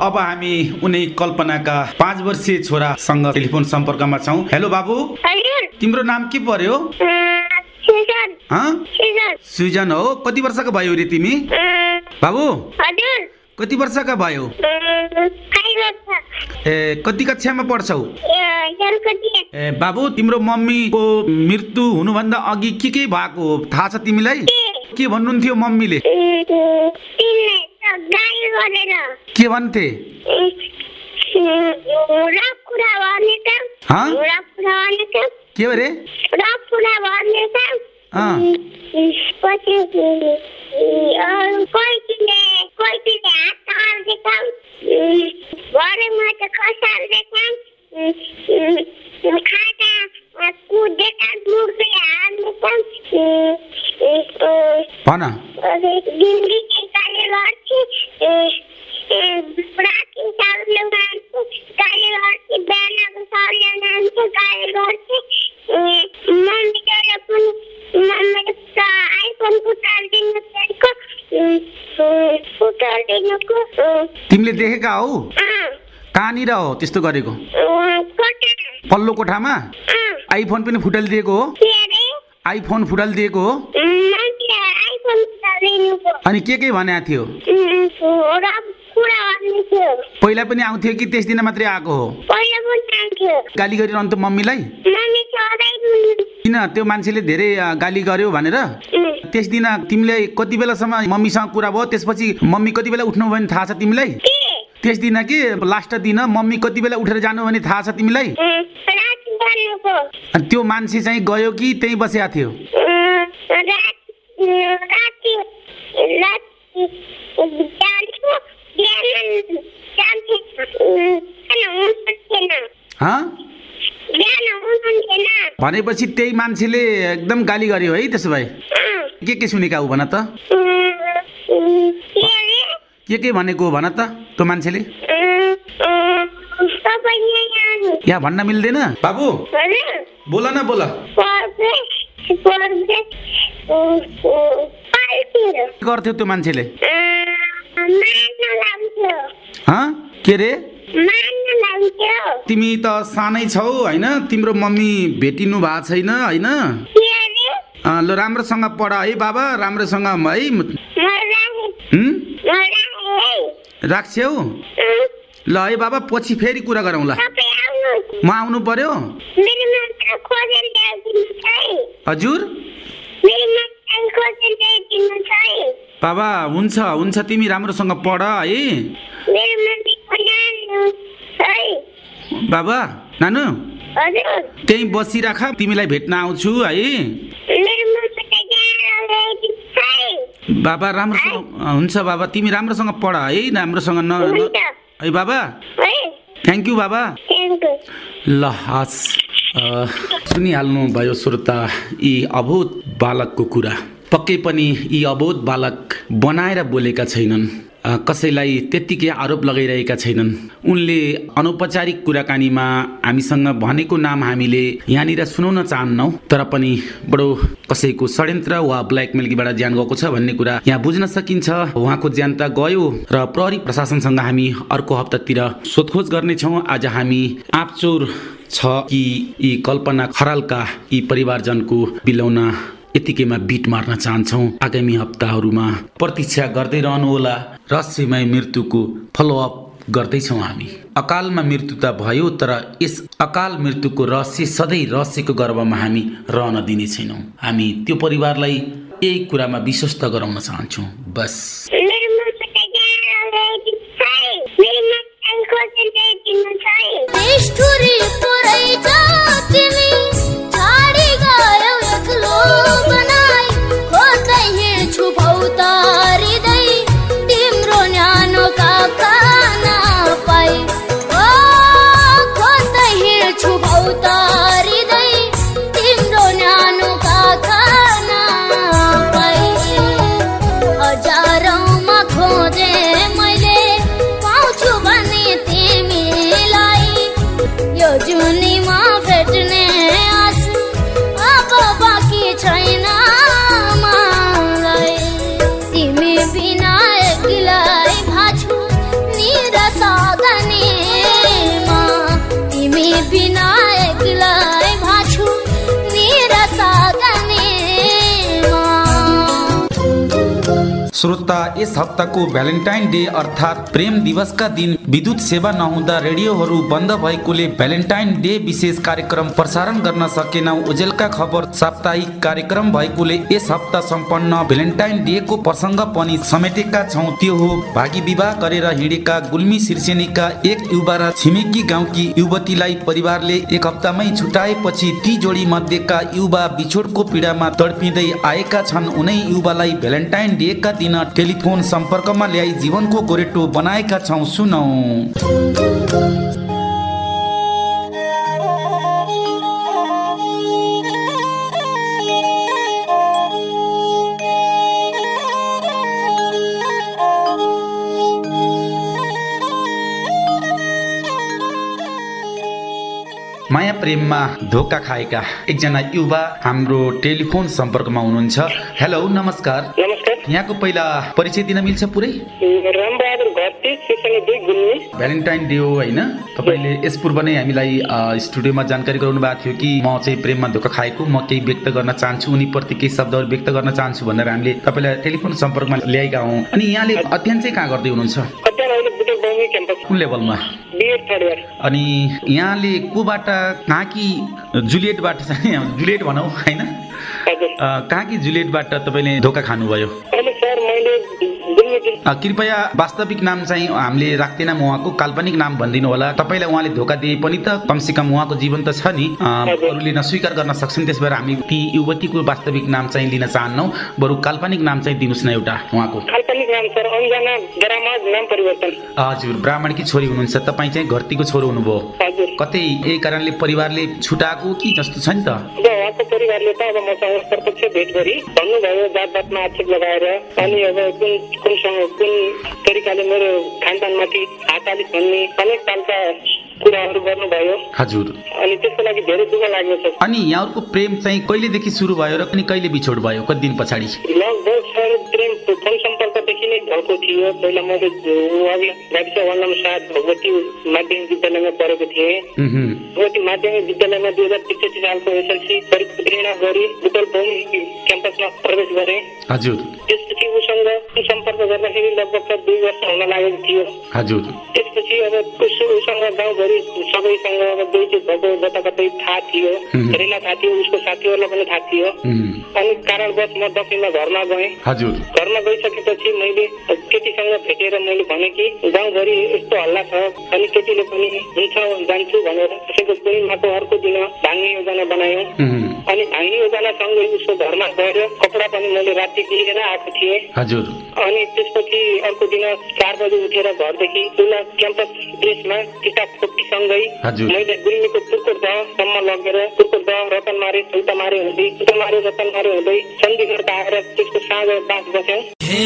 अब हामी उनी कल्पनाका 5 वर्षीय छोरासँग टेलिफोन सम्पर्कमा छौं। हेलो बाबु, तिम्रो नाम के पर्यो? सुजन हो। कति वर्षको भयो रे तिमी? बाबु कति वर्षका भयो? कति कक्षामा पढ्छौ? बाबु तिम्रो मम्मीको मृत्यु हुनुभन्दा अघि के भएको थाहा छ तिमीलाई? के भन्नुहुन्थ्यो मम्मीले? के भन्थे? के अरे? भन। तिमीले देखेका हौ? कहाँनिर हो त्यस्तो गरेको? पल्लो कोठामा आइफोन पनि फुटालिदिएको हो? आइफोन फुटालिदिएको हो? अनि के भनेको थियो? पहिला पनि आउँथ्यो कि त्यस दिन मात्रै आएको हो? गाली गरिरहन्थ्यो मम्मीलाई? किन त्यो मान्छेले धेरै गाली गर्यो भनेर? त्यस दिन तिमीले कति बेलासम्म मम्मीसँग कुरा भयो? त्यसपछि मम्मी कति बेला उठ्नु भयो भने थाहा छ तिमीलाई? त्यस दिन कि लास्ट दिन मम्मी कति बेला उठेर जानु भने थाहा छ तिमीलाई? अनि त्यो मान्छे चाहिँ गयो कि त्यही बसेको थियो? भनेपछि त्यही मान्छेले एकदम गाली गर्यो है? त्यसो भए के सुनेका हो भन त? के भनेको भन त त्यो मान्छेले? यहाँ भन्न मिल्दैन? बाबु बोल न, बोल। गर्थ्यो त्यो मान्छेले? के रे? तिमी त सानै छौ हैन? तिम्रो मम्मी भेटिनु भएको छैन हैन? ल राम्रोसँग पढ है बाबा, राम्रोसँग है। राख्छौ? ल है बाबा, पछि फेरि कुरा गरौँला। म आउनु पर्यो? हजुर बाबा, हुन्छ तिमी राम्रोसँग पढ है बाबा। नानु त्यही बसिराख, तिमीलाई भेट्न आउँछु है बाबा। राम्रोसँग हुन्छ बाबा, तिमी राम्रोसँग पढ है, राम्रोसँग है बाबा। थ्याङ्क यू बाबा। ल हस्, सुनिहाल्नु भयो श्रोता यी अबोध बालकको कुरा। पक्कै पनि यी अबोध बालक बनाएर बोलेका छैनन्, कसैलाई त्यत्तिकै आरोप लगाइरहेका छैनन्। उनले अनौपचारिक कुराकानीमा हामीसँग भनेको नाम हामीले यहाँनिर सुनाउन चाहन्नौ, तर पनि बडो कसैको षड्यन्त्र वा ब्ल्याकमेलबाट ज्यान गएको छ भन्ने कुरा यहाँ बुझ्न सकिन्छ। उहाँको ज्यान त गयो र प्रहरी प्रशासनसँग हामी अर्को हप्तातिर सोधखोज गर्नेछौँ। आज हामी आँपचौर छ कि यी कल्पना खरालका यी परिवारजनको बिलौना यतिकैमा बिट मार्न चाहन्छौँ। आगामी हप्ताहरूमा प्रतीक्षा गर्दै रहनुहोला। रहस्यमय मृत्युको फलोअप गर्दैछौँ हामी। अकालमा मृत्यु त भयो, तर यस अकाल मृत्युको रहस्य सधैँ रहस्यको गर्भमा हामी रहन दिने छैनौँ। हामी त्यो परिवारलाई यही कुरामा विश्वस्त गराउन चाहन्छौँ। बस हजारौं श्रोता, यस हप्ताको भ्यालेन्टाइन डे अर्थात् प्रेम दिवसका दिन विद्युत सेवा नहुँदा रेडियोहरू बन्द भएकोले भ्यालेन्टाइन डे विशेष कार्यक्रम प्रसारण गर्न सकेनौं। ओजेलका खबर साप्ताहिक कार्यक्रम भएकोले यस हप्ता सम्पन्न भ्यालेन्टाइन डे को प्रसंग पनि समेटेका छौं। त्यो हो भागी विवाह गरेर हिँडेका गुल्मी सिर्सेनीका एक युवा र छिमेकी गाउँकी युवतीलाई परिवारले एक हप्तामै छुटाएपछि ती जोडी मध्येका युवा बिछोडको पीडामा तडपिँदै आएका छन्। उनै युवालाई भ्यालेन्टाइन डे का दिन टेलिफोन सम्पर्कमा ल्याई जीवनको गोरेटो बनाएका छौं। सुनौ। माया प्रेममा धोका खाएका एकजना युवा हाम्रो टेलिफोन सम्पर्कमा हुनुहुन्छ। हेलो, नमस्कार। नमस्कार। यहाँको पहिला परिचय दिन मिल्छ पुरै? रामबहादुर घरती, सिर्सेनी 2 गुल्मी। भ्यालेन्टाइन डे हो हैन? तपाईले यस पूर्व नै हामीलाई स्टुडियोमा जानकारी गराउनु भएको थियो कि म चाहिँ प्रेममा धोका खाएको, म केही व्यक्त गर्न चाहन्छु, उनीप्रति केही शब्दहरू व्यक्त गर्न चाहन्छु भनेर हामीले तपाईलाई टेलिफोन सम्पर्कमा ल्याएका हौं। अनि यहाँले अध्ययन चाहिँ कहाँ गर्दै हुनुहुन्छ? अध्ययन अहिले बुटे बौमी क्याम्पस। कुन लेभलमा? BEd third year. अनि यहाँले कोबाट कहाँकी जुलियटबाट चाहिँ जुलियट भनौँ हैन? हजुर। कहाँकी जुलियटबाट तपाईले धोका खानुभयो? अहिले सर मैले कृपया वास्तविक नाम चाहिँ हामीले राख्दैनौँ, उहाँको काल्पनिक नाम भनिदिनु होला। तपाईलाई उहाँले धोका दिए पनि त कमसेकम उहाँको जीवन त छ नि, अरूले नस्वीकार गर्न सक्छन्। त्यसबाट हामी ती युवतीको वास्तविक नाम चाहिँ लिन चाहन्नौ, बरु काल्पनिक नाम चाहिँ दिनुस् न एउटा उहाँको। काल्पनिक नाम सर अन्जना ग्रामज, नाम परिवर्तन। हजुर, ब्राह्मणकी छोरी हुनुहुन्छ तपाईँ, चाहिँ घरतीको छोरो हुनुभयो। हजुर। कतै यही कारणले परिवारले छुटाएको कि जस्तो छ नि त? उहाँको परिवारले त अब मसँग प्रत्यक्ष भेट गरी भन्नुभयो, जातपातमा आक्षेप लगाएर, अनि अब कुन तरिकाले मेरो खानपानमाथि हात हालिस भन्ने अनेक खालका कुराहरू गर्नुभयो। हजुर। अनि त्यसको लागि धेरै दुःख लाग्यो सर। अनि यहाँको प्रेम चाहिँ कहिलेदेखि सुरु भयो र पनि कहिले बिछोड भयो, कति दिन पछाडि? लगभग सर प्रेम फोन सम्पर्कदेखि नै ढल्को थियो। पहिला मैले गाविस वार्ड नम्बर 7 भगवती माध्यमिक विद्यालयमा पढेको थिएँ। भगवती माध्यमिक विद्यालयमा 2063 सालको एसएलसी परीक्षा गरी बुटल बौमी क्याम्पसमा प्रवेश गरेँ। हजुर। त्यसपछि उसँग सम्पर्क गर्दाखेरि लगभग 2 वर्ष हुन लागेको थियो। हजुर। त्यसपछि अब उसँग गाउँभरि सबैसँग अब दुईचोट भएको जताकतै थाहा थियो, धेरैलाई थाहा थियो, उसको साथीहरूलाई पनि थाहा थियो। अनि कारणवश म दक्षिणमा घरमा गएँ। हजुर। घरमा गइसकेपछि मैले केटीसँग भेटेर मैले भने कि गाउँभरि यस्तो हल्ला छ, अनि केटीले पनि हुन्छ जान्छु भनेर त्यसैको पूर्णिमाको अर्को दिन भाङ्ने योजना बनायौँ। अनि भाङ्ने योजनासँगै उसको घरमा गएर कपडा पनि मैले राति लिएर आएको थिएँ। हजुर। अनि त्यसपछि अर्को दिन 4 बजे उठेर घरदेखि उसलाई क्याम्पस ड्रेसमा किताब खोपीसँगै मैले गुल्मीको तुर्कोट दहसम्म लगेर तुर्कोट दह रतनमारे चौतामारे हुँदै चौतामारे रतनमारे हुँदै चण्डीगढ आएर त्यसको साँझ 5 बज्यो।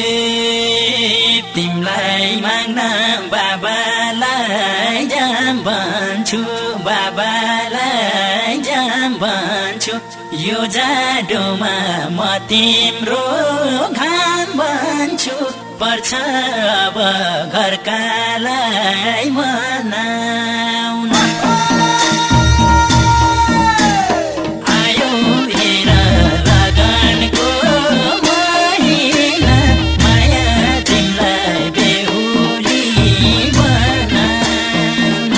तिमलाई माग्न बाबालाई जाम भन्छु, बाबालाई जाम भन्छु, यो जाडोमा म तिम्रो घाम भन्छु, पर्छ अब घरकालाई मनाउन। आयो हेर लगनको महिना, माया तिमीलाई बेहुली बनाउन।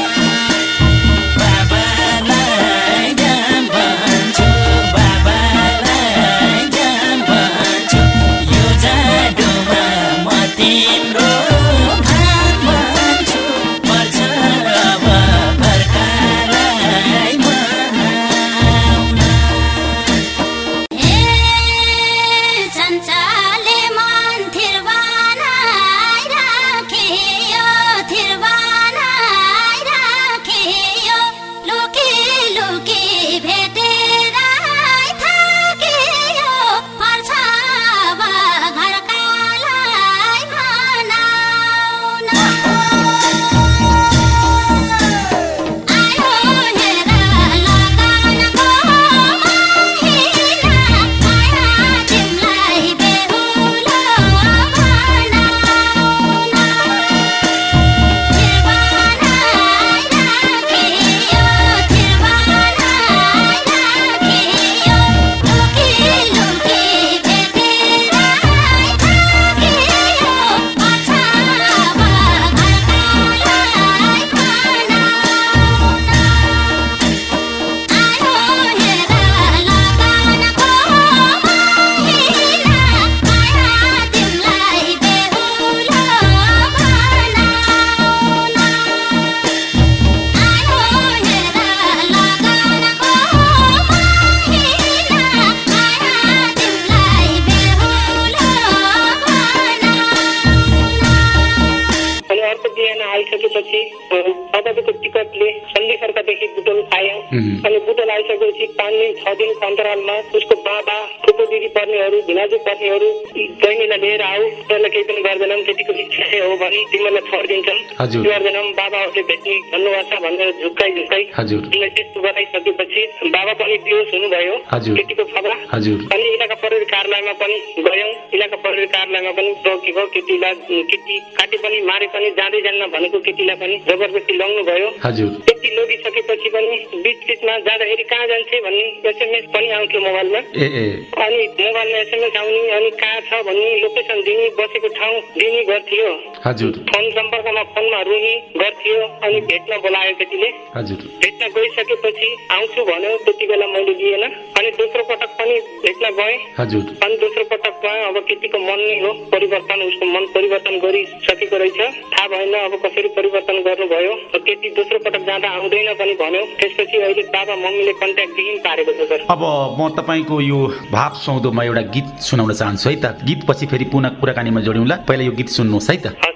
बाबालाई जाम भन्छु, बाबालाई जाम भन्छु, यो जाडोमा म तिम्रो घाम भन्छु, पर्छ अब आइसकेपछि तपाईँको टिकटले सन्धिखर्कादेखि बुटोल आयो अनि बुटोल आइसकेपछि 5 दिन 6 दिनको अन्तरालमा उसको बाबा फुपू दिदी पर्नेहरू भिनाजु पर्नेहरू बहिनीलाई लिएर आऊ त्यसलाई केही पनि गर्दैनन् केटीको इच्छा हो भने तिमीलाई छोडिदिन्छन् गर्दैनन् बाबाहरूले भेट्ने भन्नुभएको छ भनेर झुक्काइ तिमीलाई त्यस्तो गराइसकेपछि बाबा पनि बेहोस हुनुभयो केटीको खबर अनि इलाका प्रहरी कार्यालयमा पनि गयौँ इलाका प्रहरी कार्यालयमा पनि रोकेको केटी काटे पनि मारे पनि जाँदै जान्न भनेको केटीलाई पनि जबरजस्ती लग्नु भयो त्यति लगिसकेपछि पनि बिचमा जाँदाखेरि कहाँ जान्छे भन्ने एसएमएस पनि आउँथ्यो मोबाइलमा अनि मोबाइलमा एसएमएस आउने अनि कहाँ छ भन्ने लोकेसन दिने बसेको ठाउँ दिने गर्थ्यो फोन सम्पर्कमा फोनमा रुने गर्थ्यो अनि भेट्न बोलायो केटीले भेट्न गइसकेपछि आउँछु भन्यो त्यति बेला मैले दिएन अनि दोस्रो पटक पनि भेट्न गएँ अनि दोस्रो पटकमा अब केटीको मन नै हो परिवर्तन उसको मन परिवर्तन गरिसकेको रहेछ थाहा भएन अब कसरी परिवर्तन गर्नुभयो केटी दोस्रो पटक जाँदा आउँदैन पनि भन्यो त्यसपछि अहिले बाबा मम्मीले कन्ट्याक्ट दिइन पारेको छ सर अब म तपाईको यो भाव सौदोमा एउटा गीत सुनाउन चाहन्छु है त गीत पछि फेरि पुनः कुराकानीमा जोडिउँला पहिला यो गीत सुन्नुहोस् है त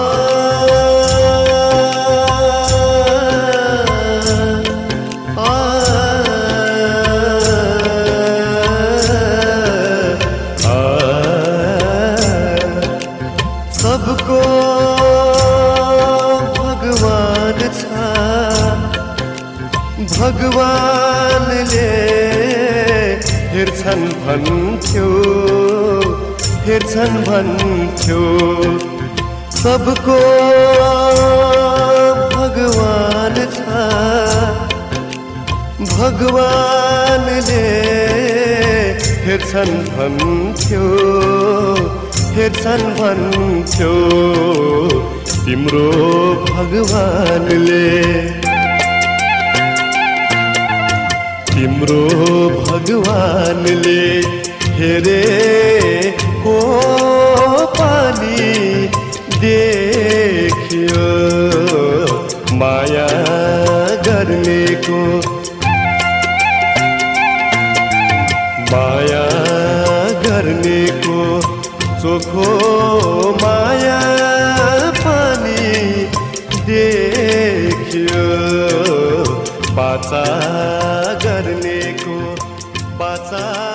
सबको भगवान छ भगवानले हेर्छन् भन्थ्यो सबको भगवान छ भगवानले हेर्छन् भन्थ्यो तिम्रो भगवानले हेरे को पानी देखियो माया गर्नेको चोखो माया पानी देखियो बाचा गर्नेको बाचा